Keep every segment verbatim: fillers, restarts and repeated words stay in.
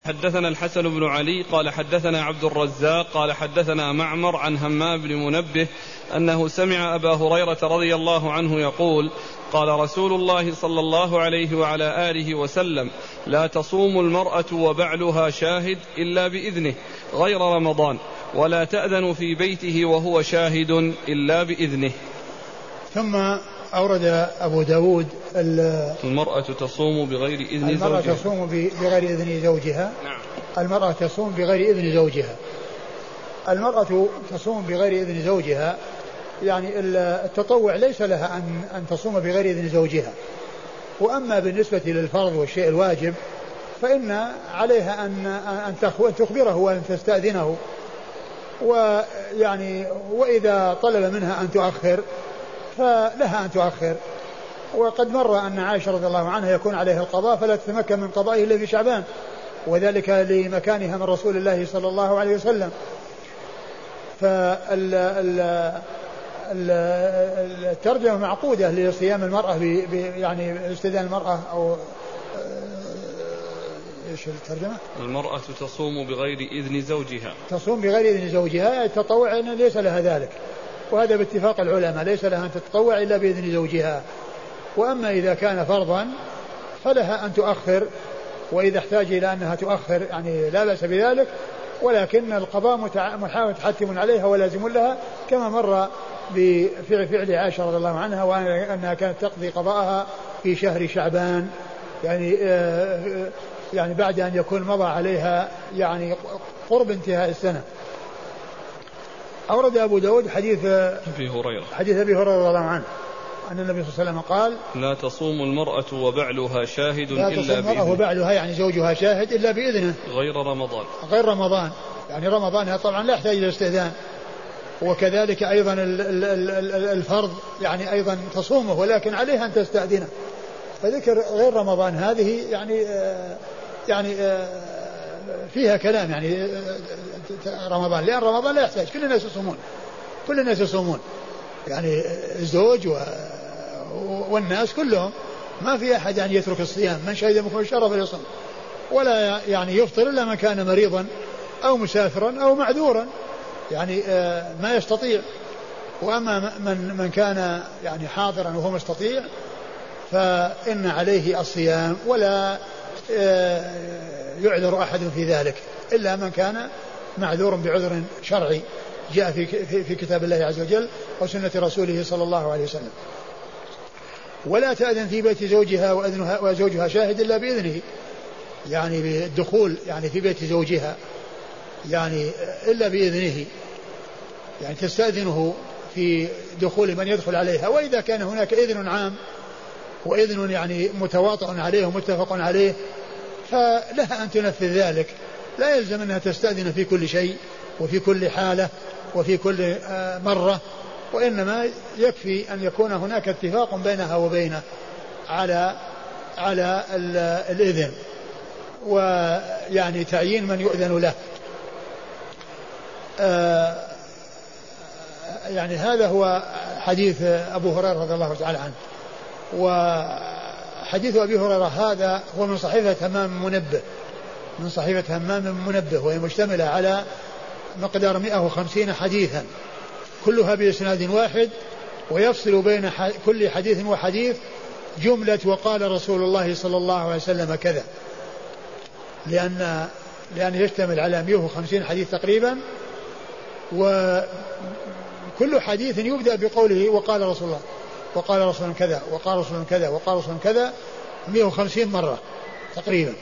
حدثنا الحسن بن علي قال حدثنا عبد الرزاق قال حدثنا معمر عن همام بن منبه أنه سمع أبا هريرة رضي الله عنه يقول قال رسول الله صلى الله عليه وعلى آله وسلم لا تصوم المرأة وبعلها شاهد إلا بإذنه غير رمضان ولا تأذن في بيته وهو شاهد إلا بإذنه. ثم أورد أبو داود المرأة تصوم بغير إذن المرأة زوجها تصوم بغير إذن زوجها. نعم. المرأة تصوم بغير إذن زوجها. المرأة تصوم بغير إذن زوجها يعني التطوع ليس لها أن أن تصوم بغير إذن زوجها. وأما بالنسبة للفرض والشيء الواجب فإن عليها أن أن تخبره وأن تستأذنه، ويعني وإذا طلب منها أن تؤخر فلها أن تؤخر. وقد مر أن عائشة رضي الله عنها يكون عليها القضاء فلا تتمكن من قضائه إلا في شعبان، وذلك لمكانها من رسول الله صلى الله عليه وسلم. فالترجمة معقودة لصيام المرأة يعني استئذان المرأة أو إيش الترجمة؟ المرأة تصوم بغير إذن زوجها. تصوم بغير إذن زوجها التطوع إن ليس لها ذلك، وهذا باتفاق العلماء ليس لها أن تتطوع إلا بإذن زوجها. وأما إذا كان فرضا فلها أن تؤخر، وإذا احتاج إلى أنها تؤخر يعني لا بأس بذلك، ولكن القضاء متحتم عليها ولازم لها كما مر بفعل فعل عائشة رضي الله عنها وأنها كانت تقضي قضاءها في شهر شعبان يعني يعني بعد أن يكون مضى عليها يعني قرب انتهاء السنة. أورد أبو داود حديث أبي هريرة حديث أبي هريرة رضي الله عنه أن النبي صلى الله عليه وسلم قال لا تصوم المرأة وبعلها شاهد لا إلا تصوم المرأة بإذنه وبعلها يعني زوجها شاهد إلا بإذنه غير رمضان غير رمضان يعني رمضان طبعا لا يحتاج إلى استئذان. وكذلك أيضا الفرض يعني أيضا تصومه ولكن عليها أن تستأذنه. فذكر غير رمضان هذه يعني يعني فيها كلام يعني رمضان، لأن رمضان لا يحتاج كل الناس يصومون كل الناس يصومون يعني الزوج والناس كلهم ما في أحد يعني يترك الصيام، من شهد منكم الشهر فليصم، ولا يعني يفطر إلا من كان مريضا أو مسافرا أو معذورا يعني ما يستطيع. وأما من من كان يعني حاضرا وهو مستطيع فإن عليه الصيام ولا يعذر أحد في ذلك إلا من كان معذور بعذر شرعي جاء في في كتاب الله عز وجل وسنة رسوله صلى الله عليه وسلم. ولا تأذن في بيت زوجها وأذنها وزوجها شاهد إلا بإذنه يعني بالدخول يعني في بيت زوجها يعني إلا بإذنه يعني تستأذنه في دخول من يدخل عليها. وإذا كان هناك إذن عام وإذن يعني متواطئ عليه ومتفق عليه فلها أن تنفذ ذلك، لا يلزم أنها تستأذن في كل شيء وفي كل حالة وفي كل مرة، وإنما يكفي أن يكون هناك اتفاق بينها وبينه على على الإذن ويعني تعيين من يؤذن له. يعني هذا هو حديث أبو هريرة رضي الله تعالى عنه. وحديث أبي هريرة هذا هو من صحيفة همام منبه من صحيفة همام منبه وهي مشتملة على مقدار مئة وخمسين حديثا كلها بإسناد واحد، ويفصل بين كل حديث وحديث جملة وقال رسول الله صلى الله عليه وسلم كذا، لأن لأن يشتمل على مئة وخمسين حديث تقريبا، وكل حديث يبدأ بقوله وقال رسول الله وقال رسول الله كذا وقال رسول الله كذا وقال رسول الله كذا مئة وخمسين مرة تقريبا.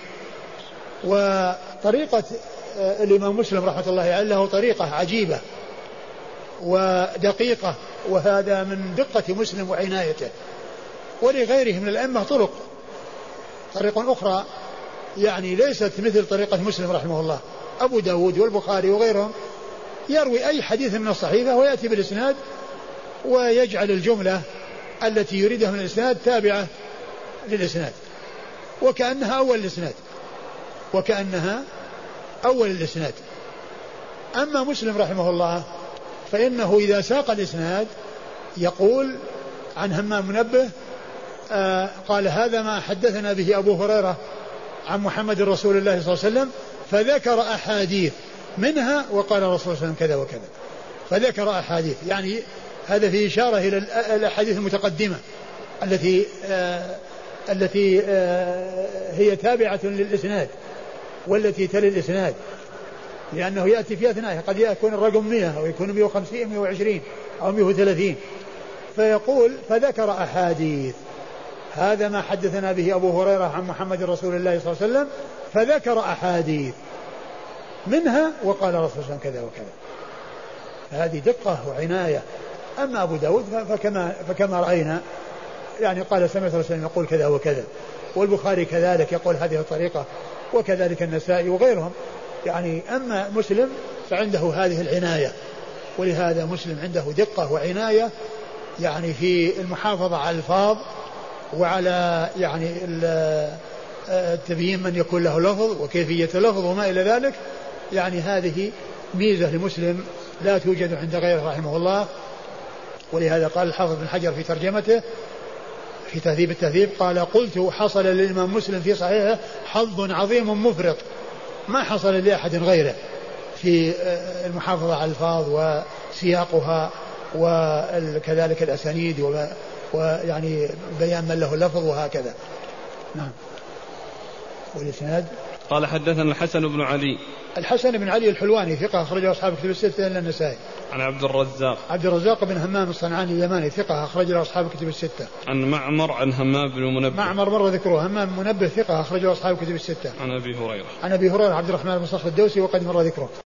وطريقة الإمام مسلم رحمة الله عليه له طريقة عجيبة ودقيقة، وهذا من دقة مسلم وعنايته. ولغيره من الأئمة طرق طريق أخرى يعني ليست مثل طريقة مسلم رحمه الله. أبو داود والبخاري وغيرهم يروي أي حديث من الصحيفة ويأتي بالإسناد ويجعل الجملة التي يريدها من الإسناد تابعة للإسناد وكأنها أول الإسناد وكأنها أول الإسناد. أما مسلم رحمه الله فإنه إذا ساق الإسناد يقول عن همام منبه آه قال هذا ما حدثنا به أبو هريرة عن محمد رسول الله صلى الله عليه وسلم فذكر أحاديث منها وقال الرسول صلى الله عليه وسلم كذا وكذا. فذكر أحاديث يعني هذا في إشارة إلى الأحاديث المتقدمة التي آه التي آه هي تابعة للإسناد والتي تلي الإسناد، لأنه يأتي في أثناء قد يكون الرقم مئة أو يكون مئة وخمسين مئة وعشرين أو مئة وثلاثين. فيقول فذكر أحاديث، هذا ما حدثنا به أبو هريرة عن محمد رسول الله صلى الله عليه وسلم، فذكر أحاديث منها وقال الرسول صلى الله عليه وسلم كذا وكذا. هذه دقة وعناية. أما أبو داود فكما, فكما رأينا يعني قال سمعت رسول الله يقول كذا وكذا، والبخاري كذلك يقول هذه الطريقة، وكذلك النسائي وغيرهم يعني. أما مسلم فعنده هذه العناية، ولهذا مسلم عنده دقة وعناية يعني في المحافظة على الألفاظ وعلى يعني التبيين من يكون له لفظ وكيفية لفظ وما إلى ذلك. يعني هذه ميزة لمسلم لا توجد عند غيره رحمه الله. ولهذا قال الحافظ بن حجر في ترجمته في تهذيب التهذيب قال قلت حصل للإمام مسلم في صحيحه حظ عظيم مفرط ما حصل لأحد غيره في المحافظة على الألفاظ وسياقها وكذلك الأسانيد ويعني بيان من له اللفظ وهكذا. نعم. والإسناد قال حدثنا الحسن بن علي. الحسن بن علي الحلواني ثقة أخرجه أصحاب كتب الستة إلا النسائي. عن عبد الرزاق. عبد الرزاق بن همام الصنعاني اليماني ثقة أخرجه أصحاب كتب الستة. عن معمر عن همام بن منبه. معمر مرة ذكره. همام منبه ثقة أخرجه أصحاب كتب الستة. عن أبي هريرة. عن أبي هريرة عبد الرحمن بن صخر الدوسي وقد مر ذكره.